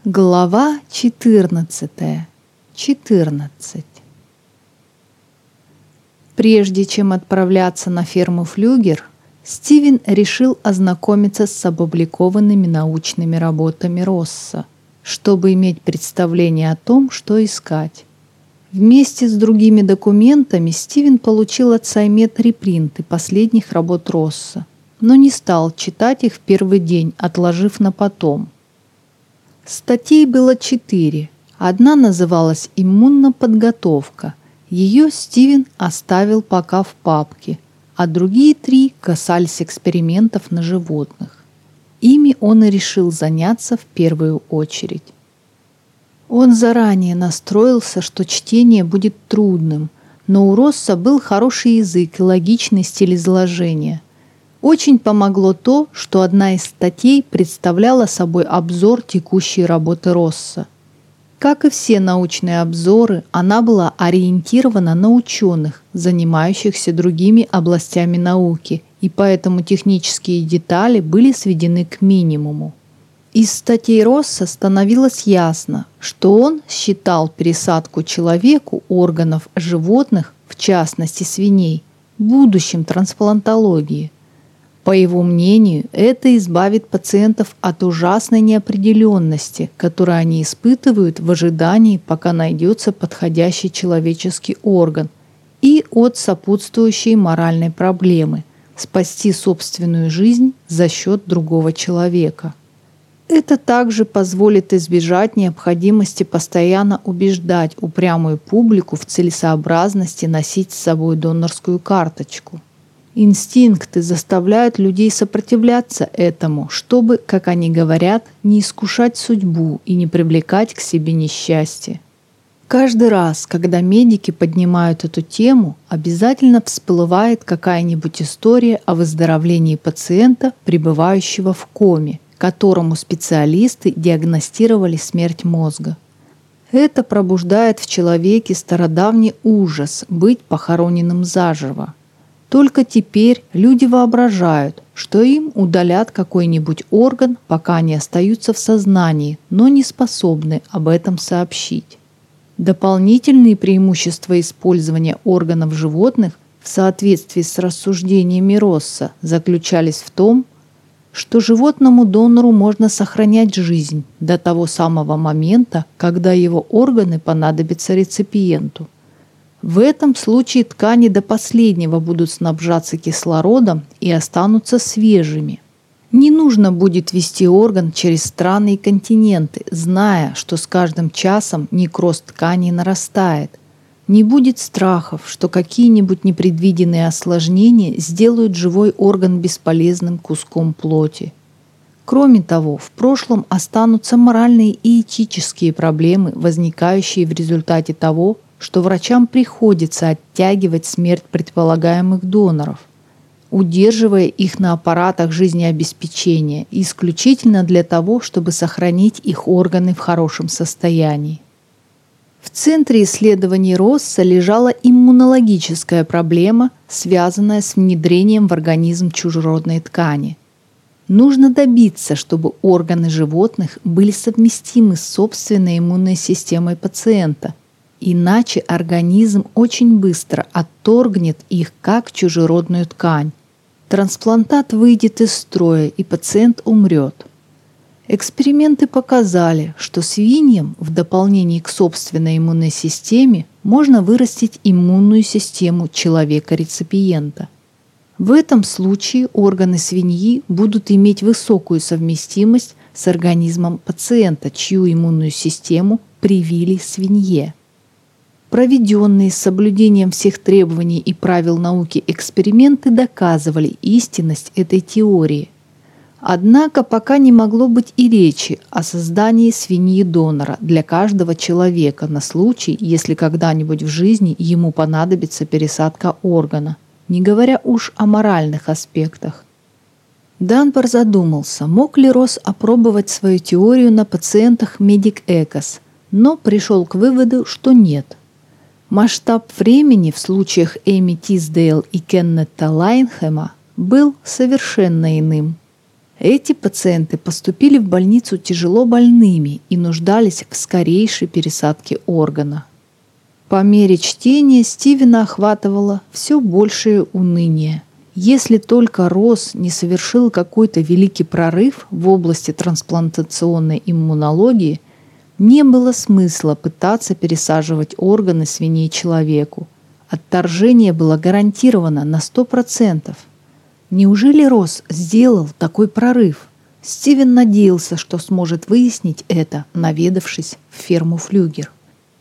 Глава 14. 14. Прежде чем отправляться на ферму Флюгер, Стивен решил ознакомиться с опубликованными научными работами Росса, чтобы иметь представление о том, что искать. Вместе с другими документами Стивен получил от Саймет репринты последних работ Росса, но не стал читать их в первый день, отложив на потом. Статей было 4. Одна называлась «Иммуноподготовка». Ее Стивен оставил пока в папке, а другие 3 касались экспериментов на животных. Ими он и решил заняться в первую очередь. Он заранее настроился, что чтение будет трудным, но у Росса был хороший язык и логичный стиль изложения. Очень помогло то, что одна из статей представляла собой обзор текущей работы Росса. Как и все научные обзоры, она была ориентирована на ученых, занимающихся другими областями науки, и поэтому технические детали были сведены к минимуму. Из статей Росса становилось ясно, что он считал пересадку человеку органов животных, в частности свиней, будущим трансплантологии. По его мнению, это избавит пациентов от ужасной неопределенности, которую они испытывают в ожидании, пока найдется подходящий человеческий орган, и от сопутствующей моральной проблемы – спасти собственную жизнь за счет другого человека. Это также позволит избежать необходимости постоянно убеждать упрямую публику в целесообразности носить с собой донорскую карточку. Инстинкты заставляют людей сопротивляться этому, чтобы, как они говорят, не искушать судьбу и не привлекать к себе несчастье. Каждый раз, когда медики поднимают эту тему, обязательно всплывает какая-нибудь история о выздоровлении пациента, пребывающего в коме, которому специалисты диагностировали смерть мозга. Это пробуждает в человеке стародавний ужас быть похороненным заживо. Только теперь люди воображают, что им удалят какой-нибудь орган, пока они остаются в сознании, но не способны об этом сообщить. Дополнительные преимущества использования органов животных в соответствии с рассуждениями Росса заключались в том, что животному донору можно сохранять жизнь до того самого момента, когда его органы понадобятся реципиенту. В этом случае ткани до последнего будут снабжаться кислородом и останутся свежими. Не нужно будет везти орган через страны и континенты, зная, что с каждым часом некроз тканей нарастает. Не будет страхов, что какие-нибудь непредвиденные осложнения сделают живой орган бесполезным куском плоти. Кроме того, в прошлом останутся моральные и этические проблемы, возникающие в результате того, что врачам приходится оттягивать смерть предполагаемых доноров, удерживая их на аппаратах жизнеобеспечения исключительно для того, чтобы сохранить их органы в хорошем состоянии. В центре исследований Росса лежала иммунологическая проблема, связанная с внедрением в организм чужеродной ткани. Нужно добиться, чтобы органы животных были совместимы с собственной иммунной системой пациента, иначе организм очень быстро отторгнет их как чужеродную ткань. Трансплантат выйдет из строя, и пациент умрет. Эксперименты показали, что свиньям в дополнении к собственной иммунной системе можно вырастить иммунную систему человека-реципиента. В этом случае органы свиньи будут иметь высокую совместимость с организмом пациента, чью иммунную систему привили свинье. Проведенные с соблюдением всех требований и правил науки эксперименты доказывали истинность этой теории. Однако пока не могло быть и речи о создании свиньи-донора для каждого человека на случай, если когда-нибудь в жизни ему понадобится пересадка органа, не говоря уж о моральных аспектах. Данбар задумался, мог ли Росс опробовать свою теорию на пациентах Медик-Экос, но пришел к выводу, что нет. Масштаб времени в случаях Эми Тисдейл и Кеннета Лайнхэма был совершенно иным. Эти пациенты поступили в больницу тяжело больными и нуждались в скорейшей пересадке органа. По мере чтения Стивена охватывало все большее уныние. Если только Росс не совершил какой-то великий прорыв в области трансплантационной иммунологии, не было смысла пытаться пересаживать органы свиней человеку. Отторжение было гарантировано на 100%. Неужели Росс сделал такой прорыв? Стивен надеялся, что сможет выяснить это, наведавшись в ферму Флюгер.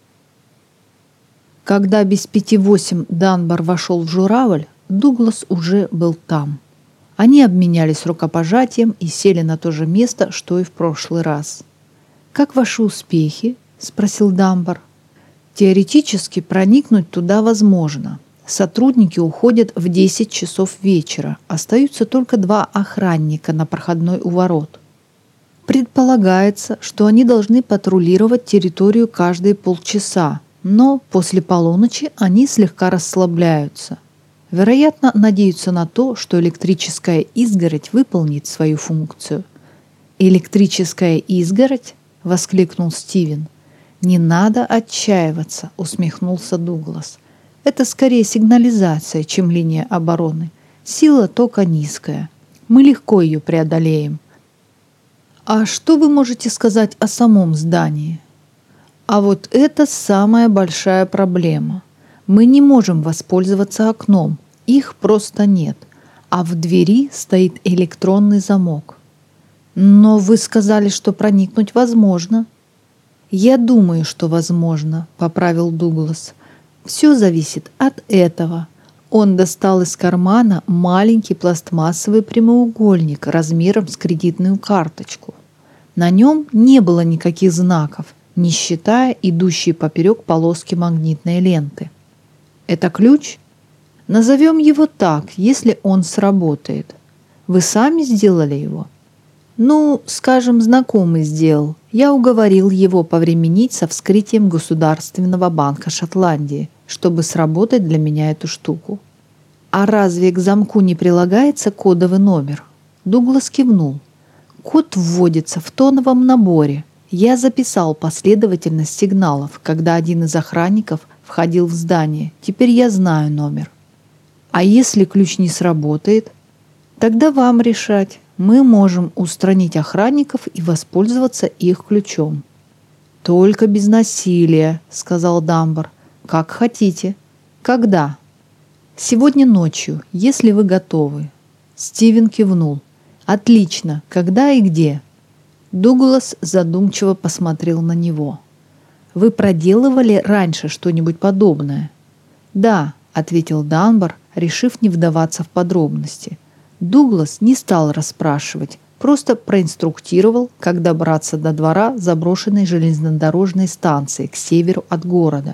Когда без 5:08 Данбар вошел в журавль, Дуглас уже был там. Они обменялись рукопожатием и сели на то же место, что и в прошлый раз. «Как ваши успехи?» – спросил Данбар. «Теоретически проникнуть туда возможно. Сотрудники уходят в 10 часов вечера. Остаются только 2 охранника на проходной у ворот. Предполагается, что они должны патрулировать территорию каждые полчаса, но после полуночи они слегка расслабляются. Вероятно, надеются на то, что электрическая изгородь выполнит свою функцию». «Электрическая изгородь?» – воскликнул Стивен. «Не надо отчаиваться», – усмехнулся Дуглас. «Это скорее сигнализация, чем линия обороны. Сила тока низкая. Мы легко ее преодолеем». «А что вы можете сказать о самом здании?» «А вот это самая большая проблема. Мы не можем воспользоваться окном. Их просто нет. А в двери стоит электронный замок». «Но вы сказали, что проникнуть возможно». «Я думаю, что возможно», — поправил Дуглас. «Все зависит от этого». Он достал из кармана маленький пластмассовый прямоугольник размером с кредитную карточку. На нем не было никаких знаков, не считая идущей поперек полоски магнитной ленты. «Это ключ?» «Назовем его так, если он сработает. Вы сами сделали его?» «Ну, скажем, знакомый сделал. Я уговорил его повременить со вскрытием Государственного банка Шотландии, чтобы сработать для меня эту штуку». «А разве к замку не прилагается кодовый номер?» Дуглас кивнул. «Код вводится в тоновом наборе. Я записал последовательность сигналов, когда один из охранников входил в здание. Теперь я знаю номер». «А если ключ не сработает?» «Тогда вам решать. Мы можем устранить охранников и воспользоваться их ключом». «Только без насилия», — сказал Данбар. «Как хотите». «Когда?» «Сегодня ночью, если вы готовы». Стивен кивнул. «Отлично. Когда и где?» Дуглас задумчиво посмотрел на него. «Вы проделывали раньше что-нибудь подобное?» «Да», — ответил Данбар, решив не вдаваться в подробности. Дуглас не стал расспрашивать, просто проинструктировал, как добраться до двора заброшенной железнодорожной станции к северу от города.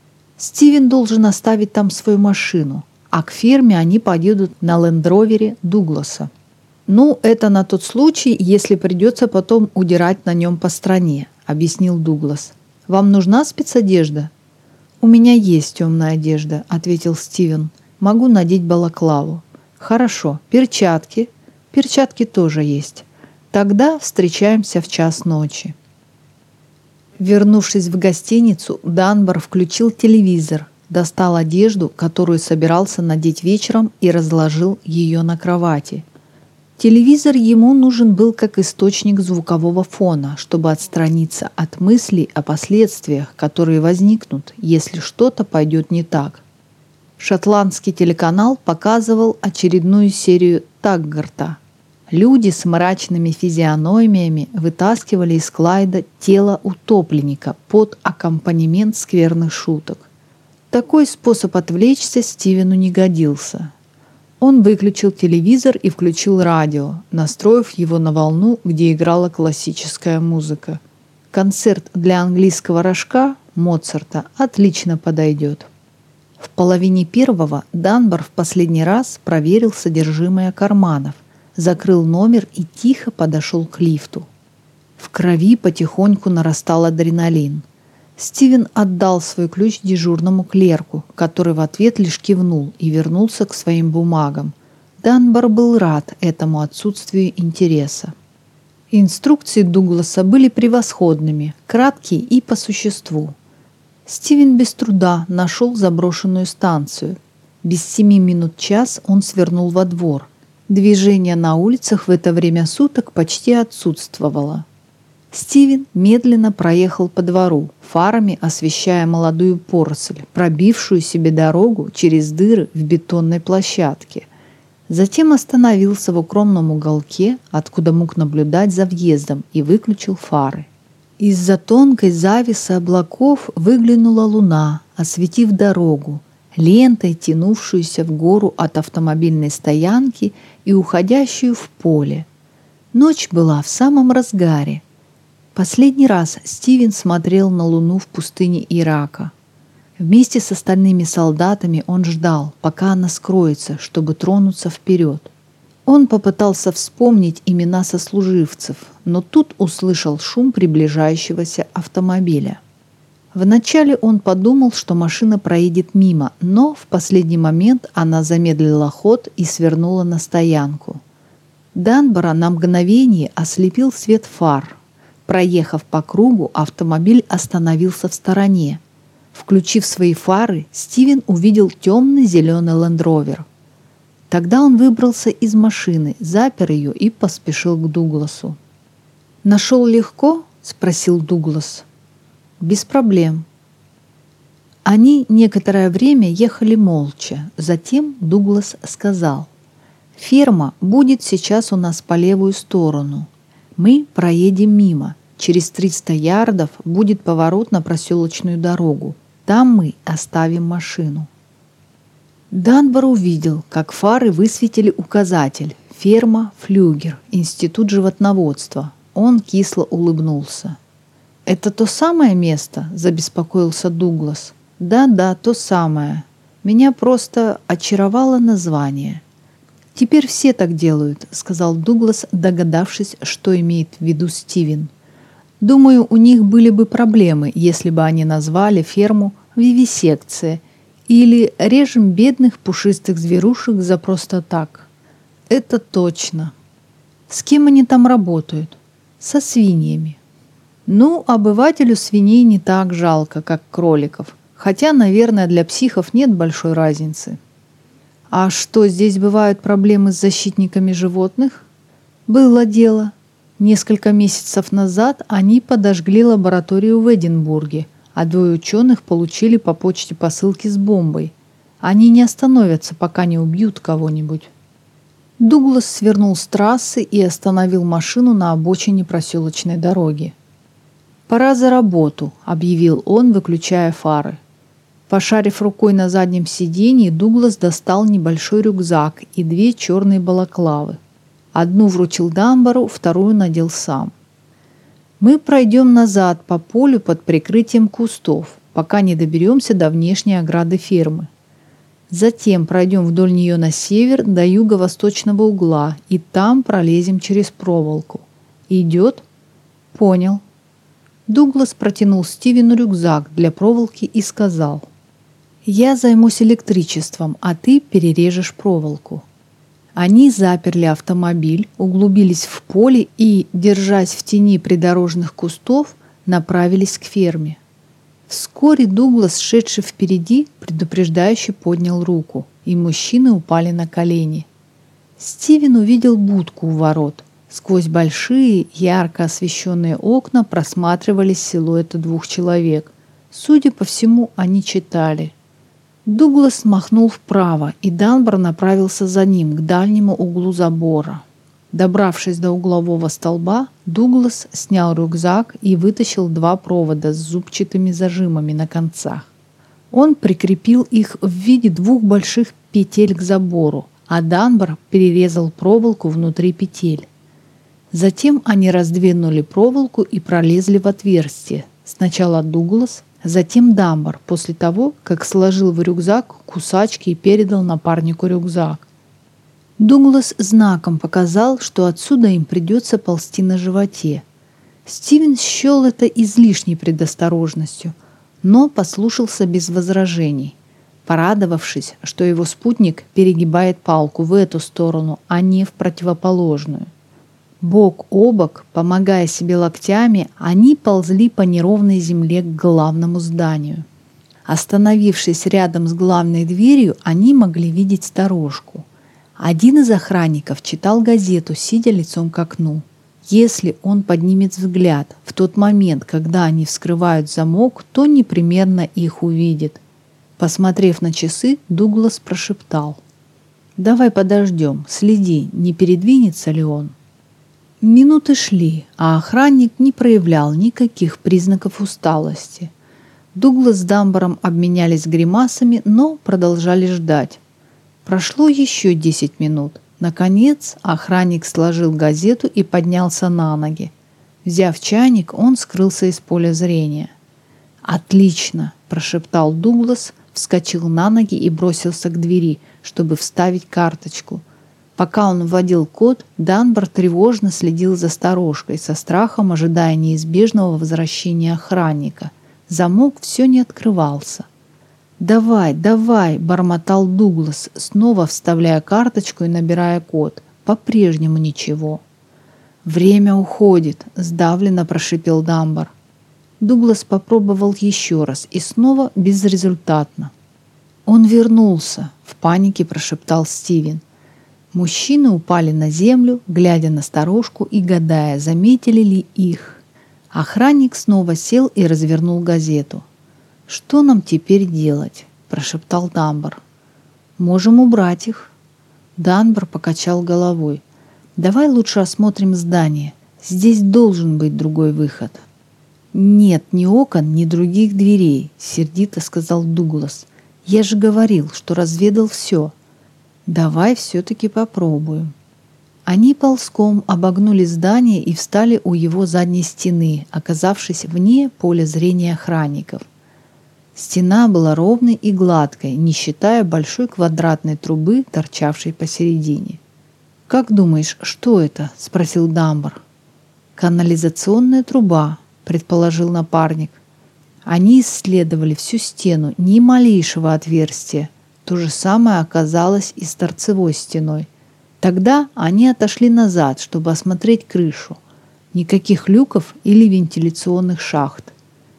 Стивен должен оставить там свою машину, а к ферме они поедут на лендровере Дугласа. «Ну, это на тот случай, если придется потом удирать на нем по стране», — объяснил Дуглас. «Вам нужна спецодежда?» «У меня есть темная одежда», — ответил Стивен. «Могу надеть балаклаву». «Хорошо. Перчатки?» «Перчатки тоже есть. Тогда встречаемся в 1:00 ночи». Вернувшись в гостиницу, Данбар включил телевизор, достал одежду, которую собирался надеть вечером, и разложил ее на кровати. Телевизор ему нужен был как источник звукового фона, чтобы отстраниться от мыслей о последствиях, которые возникнут, если что-то пойдет не так. Шотландский телеканал показывал очередную серию Таггарта. Люди с мрачными физиономиями вытаскивали из Клайда тело утопленника под аккомпанемент скверных шуток. Такой способ отвлечься Стивену не годился. Он выключил телевизор и включил радио, настроив его на волну, где играла классическая музыка. Концерт для английского рожка Моцарта отлично подойдет. В 12:30 Данбар в последний раз проверил содержимое карманов, закрыл номер и тихо подошел к лифту. В крови потихоньку нарастал адреналин. Стивен отдал свой ключ дежурному клерку, который в ответ лишь кивнул и вернулся к своим бумагам. Данбар был рад этому отсутствию интереса. Инструкции Дугласа были превосходными, краткие и по существу. Стивен без труда нашел заброшенную станцию. Без 7 минут час он свернул во двор. Движение на улицах в это время суток почти отсутствовало. Стивен медленно проехал по двору, фарами освещая молодую поросль, пробившую себе дорогу через дыры в бетонной площадке. Затем остановился в укромном уголке, откуда мог наблюдать за въездом, и выключил фары. Из-за тонкой завесы облаков выглянула луна, осветив дорогу, лентой, тянувшуюся в гору от автомобильной стоянки и уходящую в поле. Ночь была в самом разгаре. Последний раз Стивен смотрел на луну в пустыне Ирака. Вместе с остальными солдатами он ждал, пока она скроется, чтобы тронуться вперед. Он попытался вспомнить имена сослуживцев, но тут услышал шум приближающегося автомобиля. Вначале он подумал, что машина проедет мимо, но в последний момент она замедлила ход и свернула на стоянку. Данбара на мгновение ослепил свет фар. Проехав по кругу, автомобиль остановился в стороне. Включив свои фары, Стивен увидел темный зеленый лендровер. Тогда он выбрался из машины, запер ее и поспешил к Дугласу. «Нашел легко?» – спросил Дуглас. «Без проблем». Они некоторое время ехали молча. Затем Дуглас сказал: «Ферма будет сейчас у нас по левую сторону. Мы проедем мимо. Через 300 ярдов будет поворот на проселочную дорогу. Там мы оставим машину». Данбар увидел, как фары высветили указатель «Ферма Флюгер, Институт животноводства». Он кисло улыбнулся. «Это то самое место?» – забеспокоился Дуглас. «Да, то самое. Меня просто очаровало название». «Теперь все так делают», – сказал Дуглас, догадавшись, что имеет в виду Стивен. «Думаю, у них были бы проблемы, если бы они назвали ферму «Вивисекция» или «Режем бедных пушистых зверушек за просто так». Это точно. С кем они там работают? Со свиньями. Ну, обывателю свиней не так жалко, как кроликов. Хотя, наверное, для психов нет большой разницы. А что, здесь бывают проблемы с защитниками животных? Было дело. Несколько месяцев назад они подожгли лабораторию в Эдинбурге, а 2 ученых получили по почте посылки с бомбой. Они не остановятся, пока не убьют кого-нибудь. Дуглас свернул с трассы и остановил машину на обочине проселочной дороги. «Пора за работу», — объявил он, выключая фары. Пошарив рукой на заднем сиденье, Дуглас достал небольшой рюкзак и 2 черные балаклавы. Одну вручил Данбару, вторую надел сам. «Мы пройдем назад по полю под прикрытием кустов, пока не доберемся до внешней ограды фермы. Затем пройдем вдоль нее на север до юго-восточного угла и там пролезем через проволоку. Идет?» «Понял». Дуглас протянул Стивену рюкзак для проволоки и сказал: «Я займусь электричеством, а ты перережешь проволоку». Они заперли автомобиль, углубились в поле и, держась в тени придорожных кустов, направились к ферме. Вскоре Дуглас, шедший впереди, предупреждающе поднял руку, и мужчины упали на колени. Стивен увидел будку у ворот. Сквозь большие, ярко освещенные окна просматривались силуэты 2 человек. Судя по всему, они читали. Дуглас махнул вправо, и Данбар направился за ним к дальнему углу забора. Добравшись до углового столба, Дуглас снял рюкзак и вытащил 2 провода с зубчатыми зажимами на концах. Он прикрепил их в виде 2 больших петель к забору, а Данбар перерезал проволоку внутри петель. Затем они раздвинули проволоку и пролезли в отверстие. Сначала Дуглас, затем Данбар, после того, как сложил в рюкзак кусачки и передал напарнику рюкзак. Дуглас знаком показал, что отсюда им придется ползти на животе. Стивен счел это излишней предосторожностью, но послушался без возражений. порадовавшись, что его спутник перегибает палку в эту сторону, а не в противоположную. Бок о бок, помогая себе локтями, они ползли по неровной земле к главному зданию. Остановившись рядом с главной дверью, они могли видеть сторожку. Один из охранников читал газету, сидя лицом к окну. Если он поднимет взгляд в тот момент, когда они вскрывают замок, то непременно их увидит. Посмотрев на часы, Дуглас прошептал: «Давай подождем, следи, не передвинется ли он». Минуты шли, а охранник не проявлял никаких признаков усталости. Дуглас с Дамбаром обменялись гримасами, но продолжали ждать. Прошло еще 10 минут. Наконец охранник сложил газету и поднялся на ноги. Взяв чайник, он скрылся из поля зрения. «Отлично!» – прошептал Дуглас, вскочил на ноги и бросился к двери, чтобы вставить карточку. Пока он вводил код, Данбар тревожно следил за сторожкой, со страхом ожидая неизбежного возвращения охранника. Замок все не открывался. «Давай, давай!» – бормотал Дуглас, снова вставляя карточку и набирая код. По-прежнему ничего. «Время уходит!» – сдавленно прошипел Данбар. Дуглас попробовал еще раз и снова безрезультатно. «Он вернулся!» – в панике прошептал Стивен. Мужчины упали на землю, глядя на сторожку и гадая, заметили ли их. Охранник снова сел и развернул газету. «Что нам теперь делать?» – прошептал Данбар. «Можем убрать их». Данбар покачал головой. «Давай лучше осмотрим здание. Здесь должен быть другой выход». «Нет ни окон, ни других дверей», – сердито сказал Дуглас. «Я же говорил, что разведал все». «Давай все-таки попробуем». Они ползком обогнули здание и встали у его задней стены, оказавшись вне поля зрения охранников. Стена была ровной и гладкой, не считая большой квадратной трубы, торчавшей посередине. «Как думаешь, что это?» – спросил Данбар. «Канализационная труба», – предположил напарник. Они исследовали всю стену, ни малейшего отверстия. То же самое оказалось и с торцевой стеной. Тогда они отошли назад, чтобы осмотреть крышу. Никаких люков или вентиляционных шахт.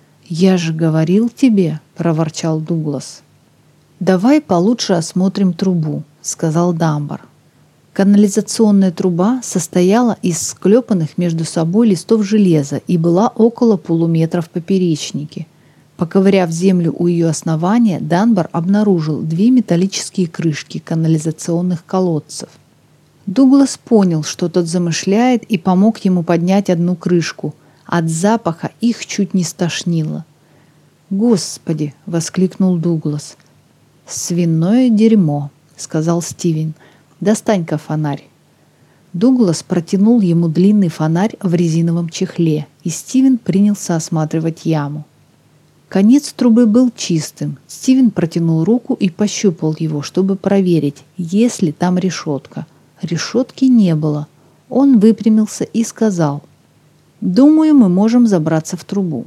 «Я же говорил тебе», – проворчал Дуглас. «Давай получше осмотрим трубу», – сказал Данбар. Канализационная труба состояла из склепанных между собой листов железа и была около полуметра в поперечнике. Поковыряв землю у ее основания, Данбар обнаружил 2 металлические крышки канализационных колодцев. Дуглас понял, что тот замышляет, и помог ему поднять одну крышку. От запаха их чуть не стошнило. «Господи!» — воскликнул Дуглас. «Свиное дерьмо!» — сказал Стивен. «Достань-ка фонарь». Дуглас протянул ему длинный фонарь в резиновом чехле, и Стивен принялся осматривать яму. Конец трубы был чистым. Стивен протянул руку и пощупал его, чтобы проверить, есть ли там решетка. Решетки не было. Он выпрямился и сказал: «Думаю, мы можем забраться в трубу».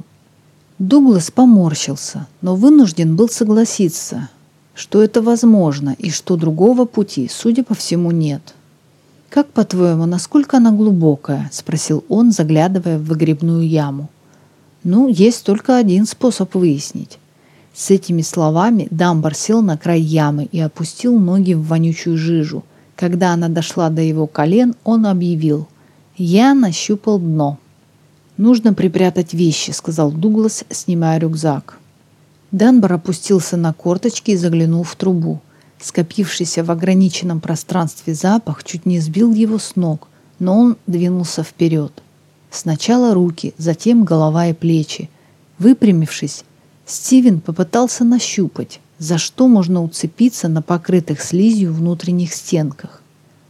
Дуглас поморщился, но вынужден был согласиться, что это возможно и что другого пути, судя по всему, нет. «Как, по-твоему, насколько она глубокая?» – спросил он, заглядывая в выгребную яму. «Ну, есть только один способ выяснить». С этими словами Данбар сел на край ямы и опустил ноги в вонючую жижу. Когда она дошла до его колен, он объявил: «Я нащупал дно». «Нужно припрятать вещи», — сказал Дуглас, снимая рюкзак. Данбар опустился на корточки и заглянул в трубу. Скопившийся в ограниченном пространстве запах чуть не сбил его с ног, но он двинулся вперед. Сначала руки, затем голова и плечи. Выпрямившись, Стивен попытался нащупать, за что можно уцепиться на покрытых слизью внутренних стенках.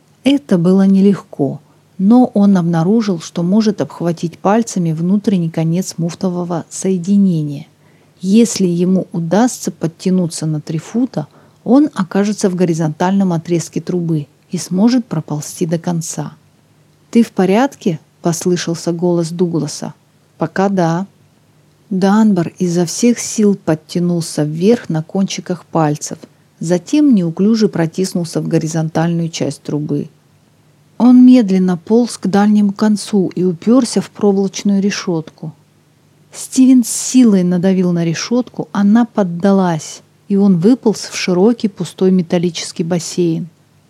Это было нелегко, но он обнаружил, что может обхватить пальцами внутренний конец муфтового соединения. Если ему удастся подтянуться на 3 фута, он окажется в горизонтальном отрезке трубы и сможет проползти до конца. «Ты в порядке?» – послышался голос Дугласа. «Пока да». Данбар изо всех сил подтянулся вверх на кончиках пальцев, затем неуклюже протиснулся в горизонтальную часть трубы. Он медленно полз к дальнему концу и уперся в проволочную решетку. Стивен с силой надавил на решетку, она поддалась, и он выполз в широкий пустой металлический бассейн.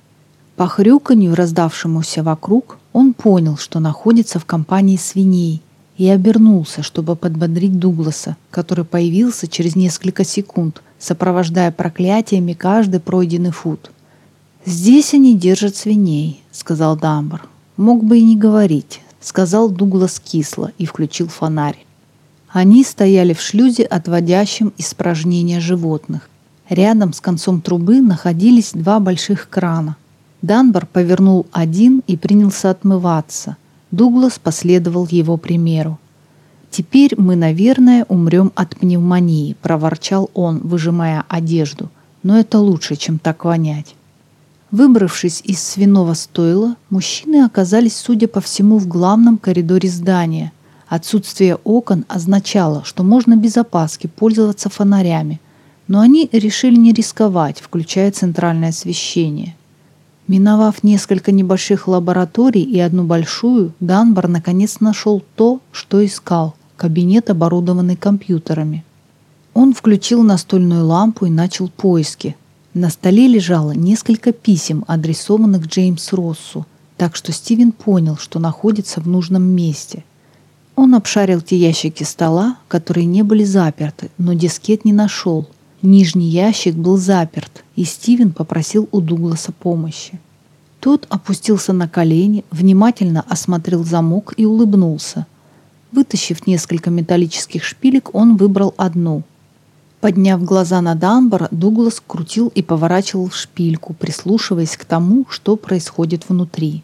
По хрюканью, раздавшемуся вокруг, он понял, что находится в компании свиней, и обернулся, чтобы подбодрить Дугласа, который появился через несколько секунд, сопровождая проклятиями каждый пройденный фут. «Здесь они держат свиней», — сказал Данбар. «Мог бы и не говорить», — сказал Дуглас кисло и включил фонарь. Они стояли в шлюзе, отводящем испражнения животных. Рядом с концом трубы находились два больших крана. Данбар повернул один и принялся отмываться. Дуглас последовал его примеру. «Теперь мы, наверное, умрем от пневмонии», — проворчал он, выжимая одежду. «Но это лучше, чем так вонять». Выбравшись из свиного стойла, мужчины оказались, судя по всему, в главном коридоре здания. Отсутствие окон означало, что можно без опаски пользоваться фонарями, но они решили не рисковать, включая центральное освещение. Миновав несколько небольших лабораторий и одну большую, Данбар наконец нашел то, что искал – кабинет, оборудованный компьютерами. Он включил настольную лампу и начал поиски. На столе лежало несколько писем, адресованных Джеймсу Россу, так что Стивен понял, что находится в нужном месте. Он обшарил те ящики стола, которые не были заперты, но дискет не нашел. Нижний ящик был заперт, и Стивен попросил у Дугласа помощи. Тот опустился на колени, внимательно осмотрел замок и улыбнулся. Вытащив несколько металлических шпилек, он выбрал одну. Подняв глаза на Данбара, Дуглас крутил и поворачивал шпильку, прислушиваясь к тому, что происходит внутри.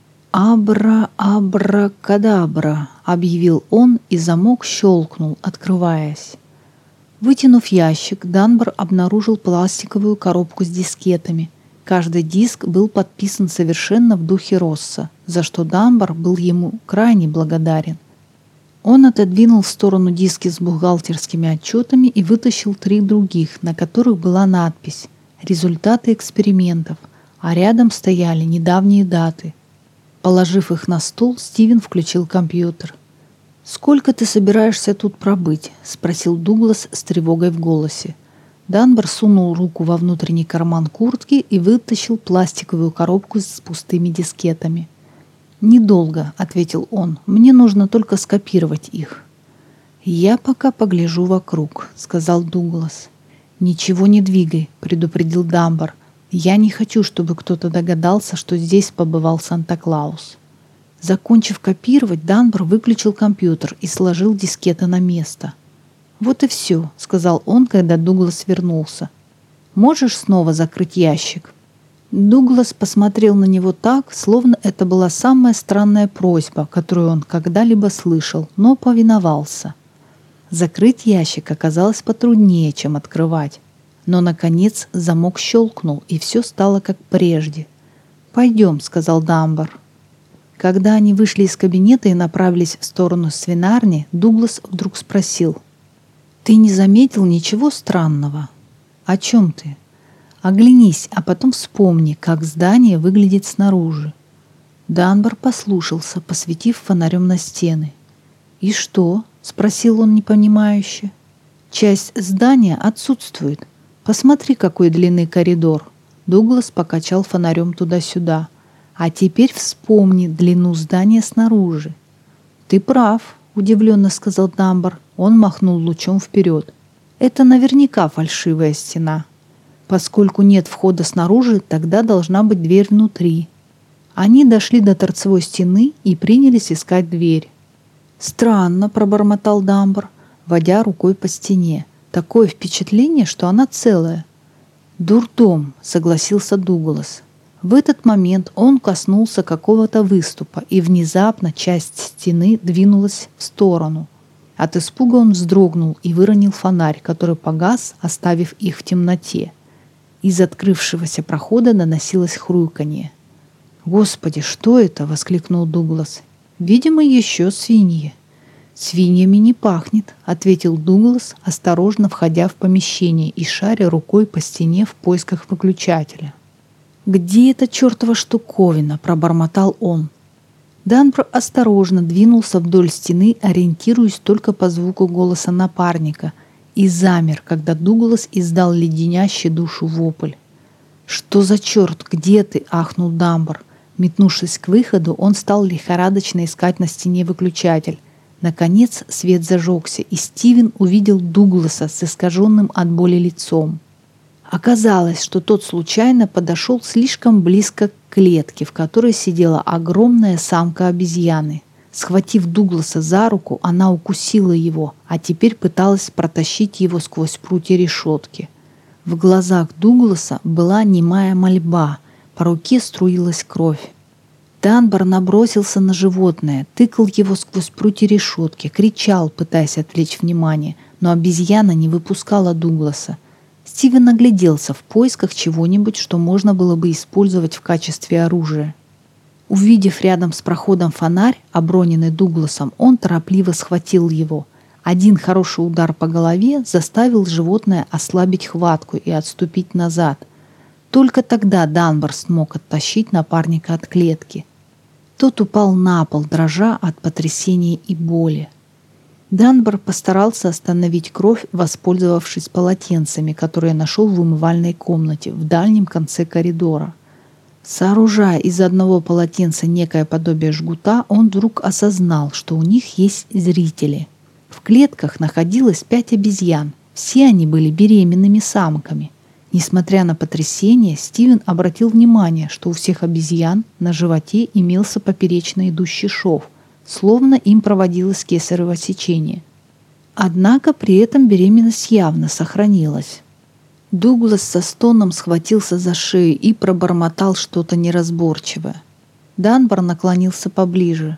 «Абра-абра-кадабра», — объявил он, и замок щелкнул, открываясь. Вытянув ящик, Данбар обнаружил пластиковую коробку с дискетами. Каждый диск был подписан совершенно в духе Росса, за что Данбар был ему крайне благодарен. Он отодвинул в сторону диски с бухгалтерскими отчетами и вытащил 3 других, на которых была надпись «Результаты экспериментов», а рядом стояли недавние даты. Положив их на стол, Стивен включил компьютер. «Сколько ты собираешься тут пробыть?» — спросил Дуглас с тревогой в голосе. Данбар сунул руку во внутренний карман куртки и вытащил пластиковую коробку с пустыми дискетами. «Недолго», — ответил он. «Мне нужно только скопировать их». «Я пока погляжу вокруг», — сказал Дуглас. «Ничего не двигай», — предупредил Данбар. «Я не хочу, чтобы кто-то догадался, что здесь побывал Санта-Клаус». Закончив копировать, Данбар выключил компьютер и сложил дискеты на место. «Вот и все», — сказал он, когда Дуглас вернулся. «Можешь снова закрыть ящик?» Дуглас посмотрел на него так, словно это была самая странная просьба, которую он когда-либо слышал, но повиновался. Закрыть ящик оказалось потруднее, чем открывать. Но, наконец, замок щелкнул, и все стало как прежде. «Пойдем», — сказал Данбар. Когда они вышли из кабинета и направились в сторону свинарни, Дуглас вдруг спросил: «Ты не заметил ничего странного?» «О чем ты?» «Оглянись, а потом вспомни, как здание выглядит снаружи». Данбар послушался, посветив фонарем на стены. «И что?» — спросил он непонимающе. «Часть здания отсутствует. Посмотри, какой длинный коридор». Дуглас покачал фонарем туда-сюда. «А теперь вспомни длину здания снаружи». «Ты прав», — удивленно сказал Данбар. Он махнул лучом вперед. «Это наверняка фальшивая стена. Поскольку нет входа снаружи, тогда должна быть дверь внутри». Они дошли до торцевой стены и принялись искать дверь. «Странно», — пробормотал Данбар, водя рукой по стене. «Такое впечатление, что она целая». «Дурдом», — согласился Дуглас. В этот момент он коснулся какого-то выступа, и внезапно часть стены двинулась в сторону. От испуга он вздрогнул и выронил фонарь, который погас, оставив их в темноте. Из открывшегося прохода доносилось хрюканье. «Господи, что это?» — воскликнул Дуглас. «Видимо, еще свиньи». «Свиньями не пахнет», — ответил Дуглас, осторожно входя в помещение и шаря рукой по стене в поисках выключателя. «Где эта чертова штуковина?» — пробормотал он. Данбар осторожно двинулся вдоль стены, ориентируясь только по звуку голоса напарника, и замер, когда Дуглас издал леденящий душу вопль. «Что за черт? Где ты?» — ахнул Данбар. Метнувшись к выходу, он стал лихорадочно искать на стене выключатель. Наконец свет зажегся, и Стивен увидел Дугласа с искаженным от боли лицом. Оказалось, что тот случайно подошел слишком близко к клетке, в которой сидела огромная самка обезьяны. Схватив Дугласа за руку, она укусила его, а теперь пыталась протащить его сквозь прутья решетки. В глазах Дугласа была немая мольба, по руке струилась кровь. Данбар набросился на животное, тыкал его сквозь прутья решетки, кричал, пытаясь отвлечь внимание, но обезьяна не выпускала Дугласа. Стивен огляделся в поисках чего-нибудь, что можно было бы использовать в качестве оружия. Увидев рядом с проходом фонарь, оброненный Дугласом, он торопливо схватил его. Один хороший удар по голове заставил животное ослабить хватку и отступить назад. Только тогда Данбар смог оттащить напарника от клетки. Тот упал на пол, дрожа от потрясения и боли. Данбар постарался остановить кровь, воспользовавшись полотенцами, которые нашел в умывальной комнате в дальнем конце коридора. Сооружая из одного полотенца некое подобие жгута, он вдруг осознал, что у них есть зрители. В клетках находилось 5 обезьян. Все они были беременными самками. Несмотря на потрясение, Стивен обратил внимание, что у всех обезьян на животе имелся поперечно идущий шов, словно им проводилось кесарево сечение. Однако при этом беременность явно сохранилась. Дуглас со стоном схватился за шею и пробормотал что-то неразборчивое. Данбар наклонился поближе.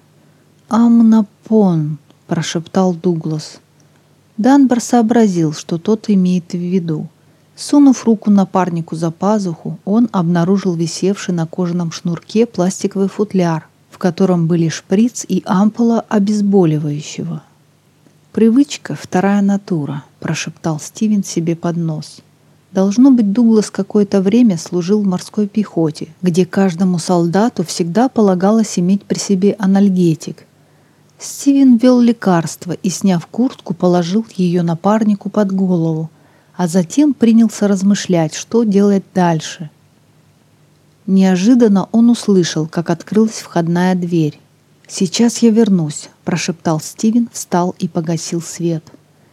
«Амнапон», — прошептал Дуглас. Данбар сообразил, что тот имеет в виду. Сунув руку напарнику за пазуху, он обнаружил висевший на кожаном шнурке пластиковый футляр, в котором были шприц и ампула обезболивающего. «Привычка — вторая натура», — прошептал Стивен себе под нос. Должно быть, Дуглас какое-то время служил в морской пехоте, где каждому солдату всегда полагалось иметь при себе анальгетик. Стивен ввел лекарство и, сняв куртку, положил ее напарнику под голову, а затем принялся размышлять, что делать дальше. Неожиданно он услышал, как открылась входная дверь. «Сейчас я вернусь», – прошептал Стивен, встал и погасил свет.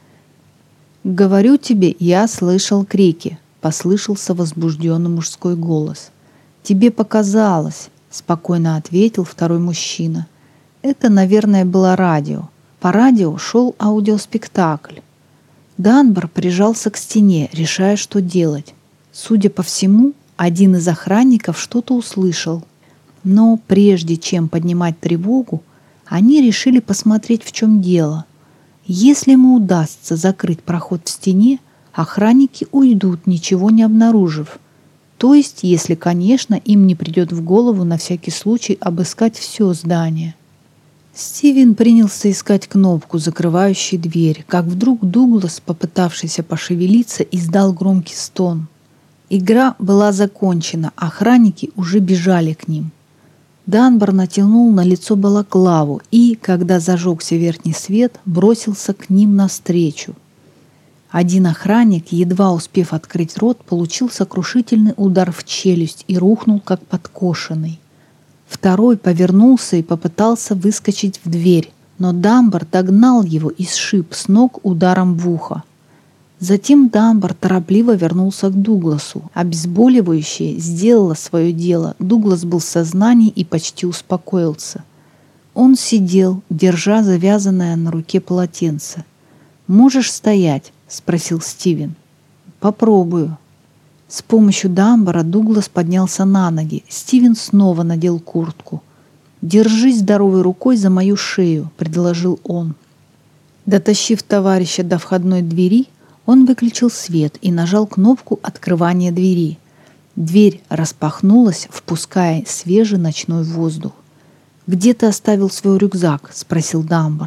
«Говорю тебе, я слышал крики», – послышался возбужденный мужской голос. «Тебе показалось», – спокойно ответил второй мужчина. «Это, наверное, было радио. По радио шел аудиоспектакль». Данбар прижался к стене, решая, что делать. Судя по всему, один из охранников что-то услышал. Но прежде чем поднимать тревогу, они решили посмотреть, в чем дело. Если ему удастся закрыть проход в стене, охранники уйдут, ничего не обнаружив. То есть, если, конечно, им не придет в голову на всякий случай обыскать все здание. Стивен принялся искать кнопку, закрывающую дверь, как вдруг Дуглас, попытавшийся пошевелиться, издал громкий стон. Игра была закончена, охранники уже бежали к ним. Данбар натянул на лицо балаклаву и, когда зажегся верхний свет, бросился к ним навстречу. Один охранник, едва успев открыть рот, получил сокрушительный удар в челюсть и рухнул, как подкошенный. Второй повернулся и попытался выскочить в дверь, но Данбар догнал его и сшиб с ног ударом в ухо. Затем Данбар торопливо вернулся к Дугласу. Обезболивающее сделало свое дело. Дуглас был в сознании и почти успокоился. Он сидел, держа завязанное на руке полотенце. «Можешь стоять?» – спросил Стивен. «Попробую». С помощью Данбара Дуглас поднялся на ноги. Стивен снова надел куртку. «Держись здоровой рукой за мою шею», – предложил он. Дотащив товарища до входной двери, он выключил свет и нажал кнопку открывания двери. Дверь распахнулась, впуская свежий ночной воздух. «Где ты оставил свой рюкзак?» – спросил Данбар.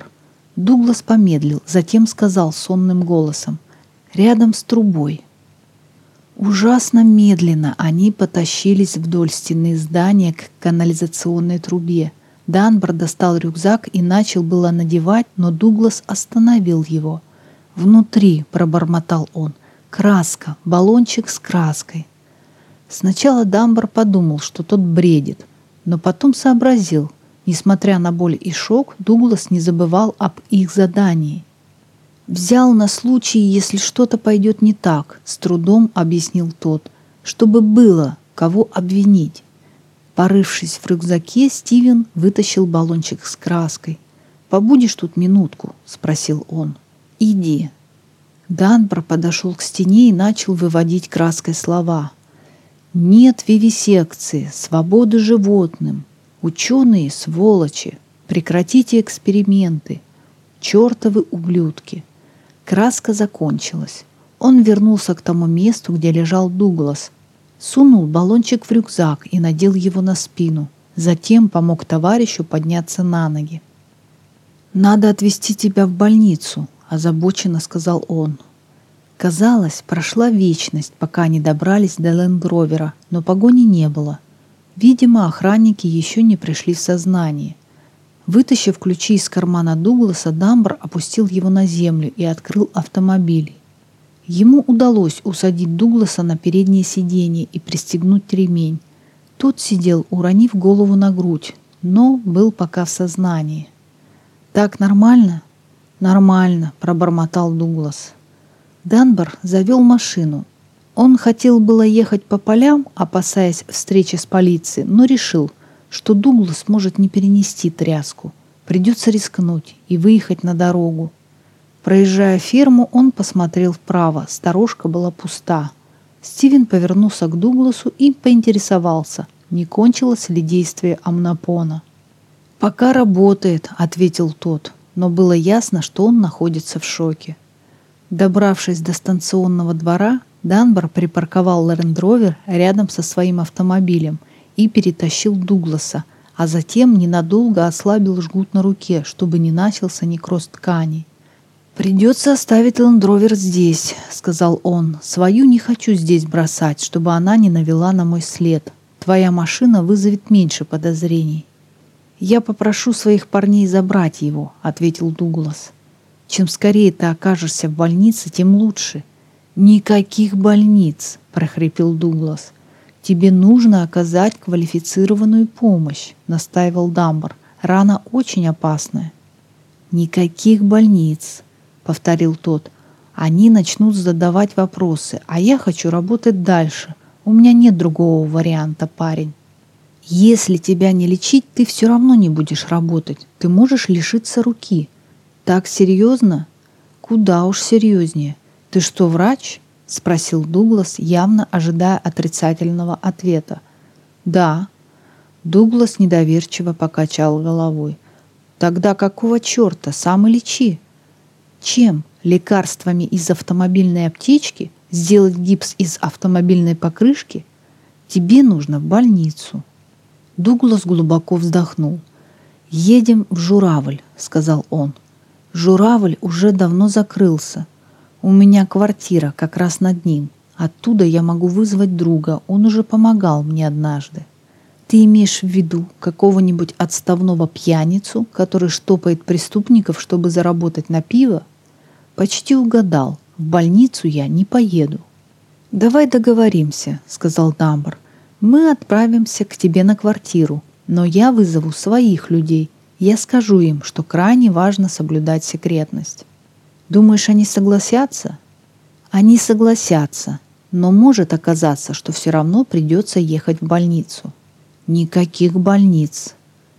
Дуглас помедлил, затем сказал сонным голосом: «Рядом с трубой». Ужасно медленно они потащились вдоль стены здания к канализационной трубе. Данбар достал рюкзак и начал было надевать, но Дуглас остановил его. «Внутри», — пробормотал он, — «краска, баллончик с краской». Сначала Данбар подумал, что тот бредит, но потом сообразил, несмотря на боль и шок, Дуглас не забывал об их задании. «Взял на случай, если что-то пойдет не так», — с трудом объяснил тот, «чтобы было кого обвинить». Порывшись в рюкзаке, Стивен вытащил баллончик с краской. «Побудешь тут минутку?» — спросил он. «Иди». Данбар подошел к стене и начал выводить краской слова. «Нет вивисекции, свободы животным. Ученые — сволочи. Прекратите эксперименты. Чертовы ублюдки». Краска закончилась. Он вернулся к тому месту, где лежал Дуглас, сунул баллончик в рюкзак и надел его на спину. Затем помог товарищу подняться на ноги. «Надо отвезти тебя в больницу», — озабоченно сказал он. Казалось, прошла вечность, пока они добрались до Лэнд-Ровера, но погони не было. Видимо, охранники еще не пришли в сознание. Вытащив ключи из кармана Дугласа, Данбар опустил его на землю и открыл автомобиль. Ему удалось усадить Дугласа на переднее сиденье и пристегнуть ремень. Тот сидел, уронив голову на грудь, но был пока в сознании. «Так нормально?» «Нормально», — пробормотал Дуглас. Данбар завел машину. Он хотел было ехать по полям, опасаясь встречи с полицией, но решил, что Дуглас может не перенести тряску. Придется рискнуть и выехать на дорогу. Проезжая ферму, он посмотрел вправо. Сторожка была пуста. Стивен повернулся к Дугласу и поинтересовался, не кончилось ли действие амнопона. «Пока работает», — ответил тот, но было ясно, что он находится в шоке. Добравшись до станционного двора, Данбар припарковал Лэнд-Ровер рядом со своим автомобилем и перетащил Дугласа, а затем ненадолго ослабил жгут на руке, чтобы не начался некроз тканей. «Придется оставить Лэнд-Ровер здесь», — сказал он. «Свою не хочу здесь бросать, чтобы она не навела на мой след. Твоя машина вызовет меньше подозрений». «Я попрошу своих парней забрать его», — ответил Дуглас. «Чем скорее ты окажешься в больнице, тем лучше». «Никаких больниц», — прохрипел Дуглас. «Тебе нужно оказать квалифицированную помощь», — настаивал Данбар. «Рана очень опасная». «Никаких больниц», — повторил тот. «Они начнут задавать вопросы, а я хочу работать дальше. У меня нет другого варианта, парень». «Если тебя не лечить, ты все равно не будешь работать. Ты можешь лишиться руки». «Так серьезно?» «Куда уж серьезнее. Ты что, врач?» — спросил Дуглас, явно ожидая отрицательного ответа. «Да». Дуглас недоверчиво покачал головой. «Тогда какого черта? Сам и лечи». «Чем? Лекарствами из автомобильной аптечки? Сделать гипс из автомобильной покрышки? Тебе нужно в больницу». Дуглас глубоко вздохнул. «Едем в Журавль», — сказал он. «Журавль уже давно закрылся. У меня квартира как раз над ним. Оттуда я могу вызвать друга, он уже помогал мне однажды». «Ты имеешь в виду какого-нибудь отставного пьяницу, который штопает преступников, чтобы заработать на пиво?» «Почти угадал. В больницу я не поеду». «Давай договоримся», — сказал Данбар. «Мы отправимся к тебе на квартиру, но я вызову своих людей. Я скажу им, что крайне важно соблюдать секретность». «Думаешь, они согласятся?» «Они согласятся, но может оказаться, что все равно придется ехать в больницу». «Никаких больниц».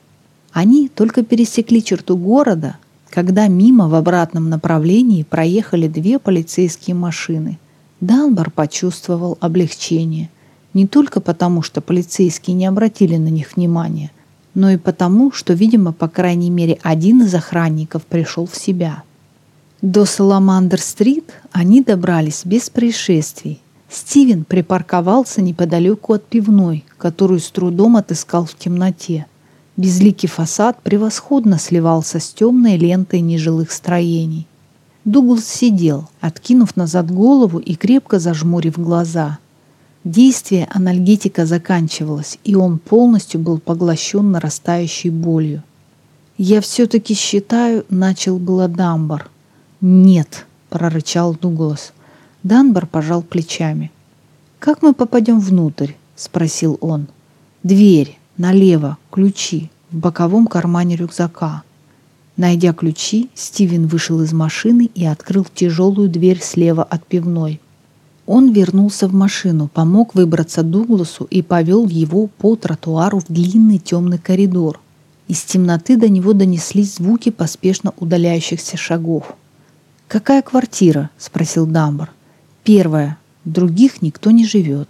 Они только пересекли черту города, когда мимо в обратном направлении проехали 2 полицейские машины. Данбар почувствовал облегчение. Не только потому, что полицейские не обратили на них внимания, но и потому, что, видимо, по крайней мере, один из охранников пришел в себя. До Саламандр-стрит они добрались без происшествий. Стивен припарковался неподалеку от пивной, которую с трудом отыскал в темноте. Безликий фасад превосходно сливался с темной лентой нежилых строений. Дуглас сидел, откинув назад голову и крепко зажмурив глаза. Действие анальгетика заканчивалось, и он полностью был поглощен нарастающей болью. «Я все-таки считаю», — начал было Данбар. «Нет», — прорычал Дуглас. Данбар пожал плечами. «Как мы попадем внутрь?» — спросил он. «Дверь, налево, ключи, в боковом кармане рюкзака». Найдя ключи, Стивен вышел из машины и открыл тяжелую дверь слева от пивной. Он вернулся в машину, помог выбраться Дугласу и повел его по тротуару в длинный темный коридор. Из темноты до него донеслись звуки поспешно удаляющихся шагов. «Какая квартира?» — спросил Данбар. «Первая. В других никто не живет».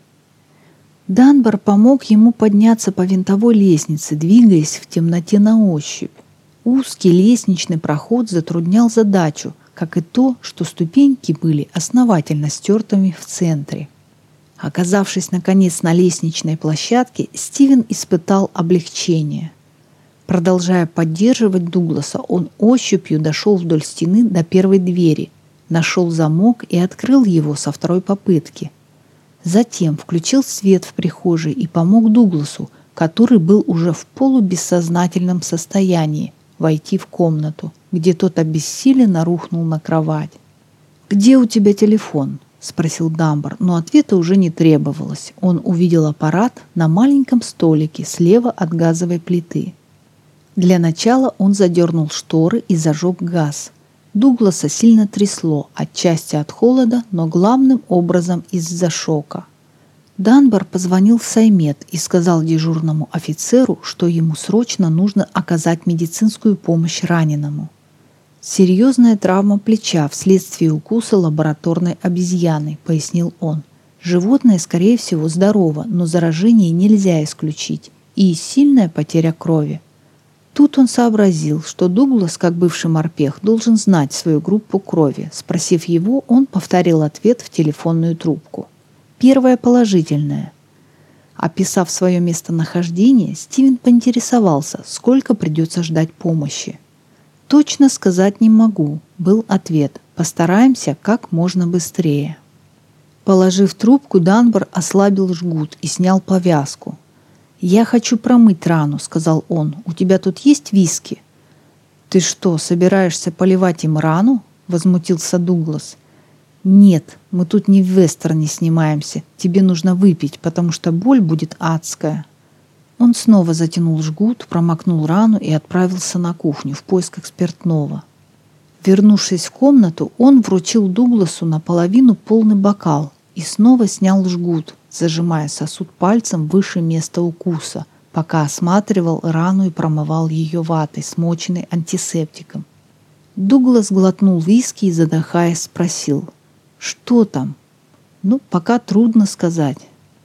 Данбар помог ему подняться по винтовой лестнице, двигаясь в темноте на ощупь. Узкий лестничный проход затруднял задачу, как и то, что ступеньки были основательно стертыми в центре. Оказавшись, наконец, на лестничной площадке, Стивен испытал облегчение. Продолжая поддерживать Дугласа, он ощупью дошел вдоль стены до первой двери, нашел замок и открыл его со второй попытки. Затем включил свет в прихожей и помог Дугласу, который был уже в полубессознательном состоянии, войти в комнату, где тот обессиленно рухнул на кровать. «Где у тебя телефон?» — спросил Данбар, но ответа уже не требовалось. Он увидел аппарат на маленьком столике слева от газовой плиты. Для начала он задернул шторы и зажег газ. Дугласа сильно трясло, отчасти от холода, но главным образом из-за шока. Данбар позвонил в Саймед и сказал дежурному офицеру, что ему срочно нужно оказать медицинскую помощь раненому. «Серьезная травма плеча вследствие укуса лабораторной обезьяны», — пояснил он. «Животное, скорее всего, здорово, но заражение нельзя исключить, и сильная потеря крови». Тут он сообразил, что Дуглас, как бывший морпех, должен знать свою группу крови. Спросив его, он повторил ответ в телефонную трубку. Первое положительное. Описав свое местонахождение, Стивен поинтересовался, сколько придется ждать помощи. «Точно сказать не могу», — был ответ. «Постараемся как можно быстрее». Положив трубку, Данбар ослабил жгут и снял повязку. «Я хочу промыть рану», — сказал он. «У тебя тут есть виски?» «Ты что, собираешься поливать им рану?» — возмутился Дуглас. «Нет, мы тут не в вестерне снимаемся. Тебе нужно выпить, потому что боль будет адская». Он снова затянул жгут, промокнул рану и отправился на кухню в поисках спиртного. Вернувшись в комнату, он вручил Дугласу наполовину полный бокал и снова снял жгут, зажимая сосуд пальцем выше места укуса, пока осматривал рану и промывал ее ватой, смоченной антисептиком. Дуглас глотнул виски и, задыхаясь, спросил: «Что там?» «Ну, пока трудно сказать».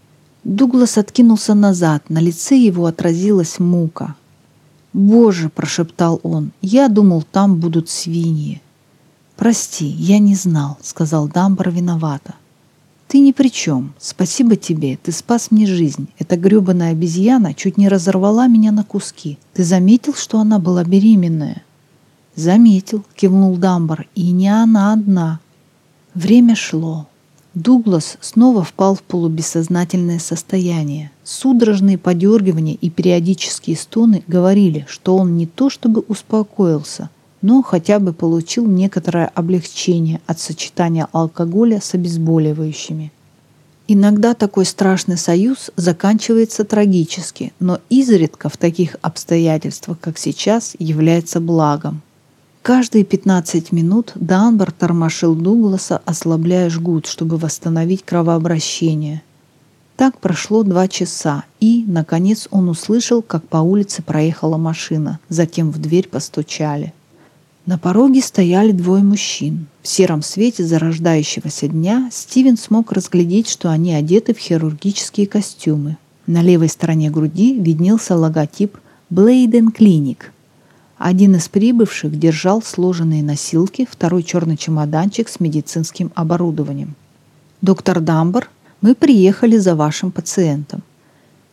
Дуглас откинулся назад, на лице его отразилась мука. «Боже!» – прошептал он. «Я думал, там будут свиньи». «Прости, я не знал», – сказал Данбар виновато. «Ты ни при чем. Спасибо тебе. Ты спас мне жизнь. Эта гребаная обезьяна чуть не разорвала меня на куски. Ты заметил, что она была беременная?» «Заметил», – кивнул Данбар. «И не она одна». Время шло. Дуглас снова впал в полубессознательное состояние. Судорожные подергивания и периодические стоны говорили, что он не то чтобы успокоился, но хотя бы получил некоторое облегчение от сочетания алкоголя с обезболивающими. Иногда такой страшный союз заканчивается трагически, но изредка в таких обстоятельствах, как сейчас, является благом. Каждые 15 минут Данбар тормошил Дугласа, ослабляя жгут, чтобы восстановить кровообращение. Так прошло 2 часа, и, наконец, он услышал, как по улице проехала машина, затем в дверь постучали. На пороге стояли 2 мужчин. В сером свете зарождающегося дня Стивен смог разглядеть, что они одеты в хирургические костюмы. На левой стороне груди виднелся логотип «Блейден Клиник». Один из прибывших держал сложенные носилки, второй черный чемоданчик с медицинским оборудованием. «Доктор Данбар, мы приехали за вашим пациентом».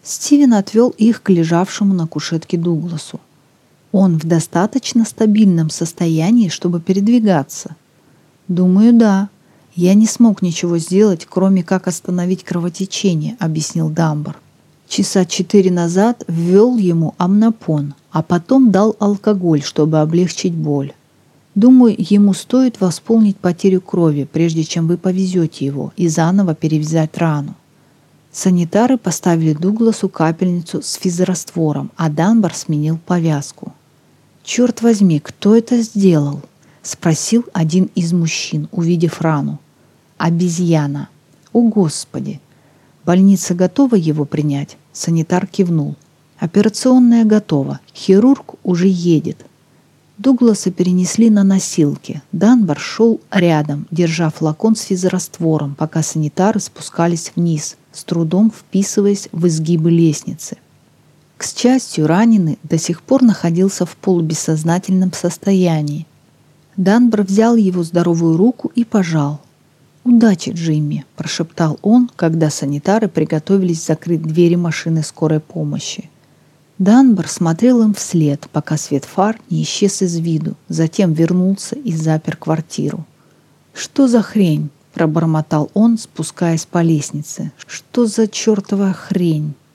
Стивен отвел их к лежавшему на кушетке Дугласу. «Он в достаточно стабильном состоянии, чтобы передвигаться?» «Думаю, да. Я не смог ничего сделать, кроме как остановить кровотечение», — объяснил Дамбар. «Часа 4 назад ввел ему амнопон, а потом дал алкоголь, чтобы облегчить боль. Думаю, ему стоит восполнить потерю крови, прежде чем вы повезете его, и заново перевязать рану». Санитары поставили Дугласу капельницу с физраствором, а Данбар сменил повязку. «Черт возьми, кто это сделал?» — спросил один из мужчин, увидев рану. «Обезьяна». «О, Господи!» «Больница готова его принять?» Санитар кивнул. «Операционная готова. Хирург уже едет». Дугласа перенесли на носилки. Данбар шел рядом, держа флакон с физраствором, пока санитары спускались вниз, с трудом вписываясь в изгибы лестницы. К счастью, раненый до сих пор находился в полубессознательном состоянии. Данбар взял его здоровую руку и пожал. «Удачи, Джимми», – прошептал он, когда санитары приготовились закрыть двери машины скорой помощи. Данбар смотрел им вслед, пока свет фар не исчез из виду, затем вернулся и запер квартиру. «Что за хрень?» – пробормотал он, спускаясь по лестнице. «Что за чертова хрень?»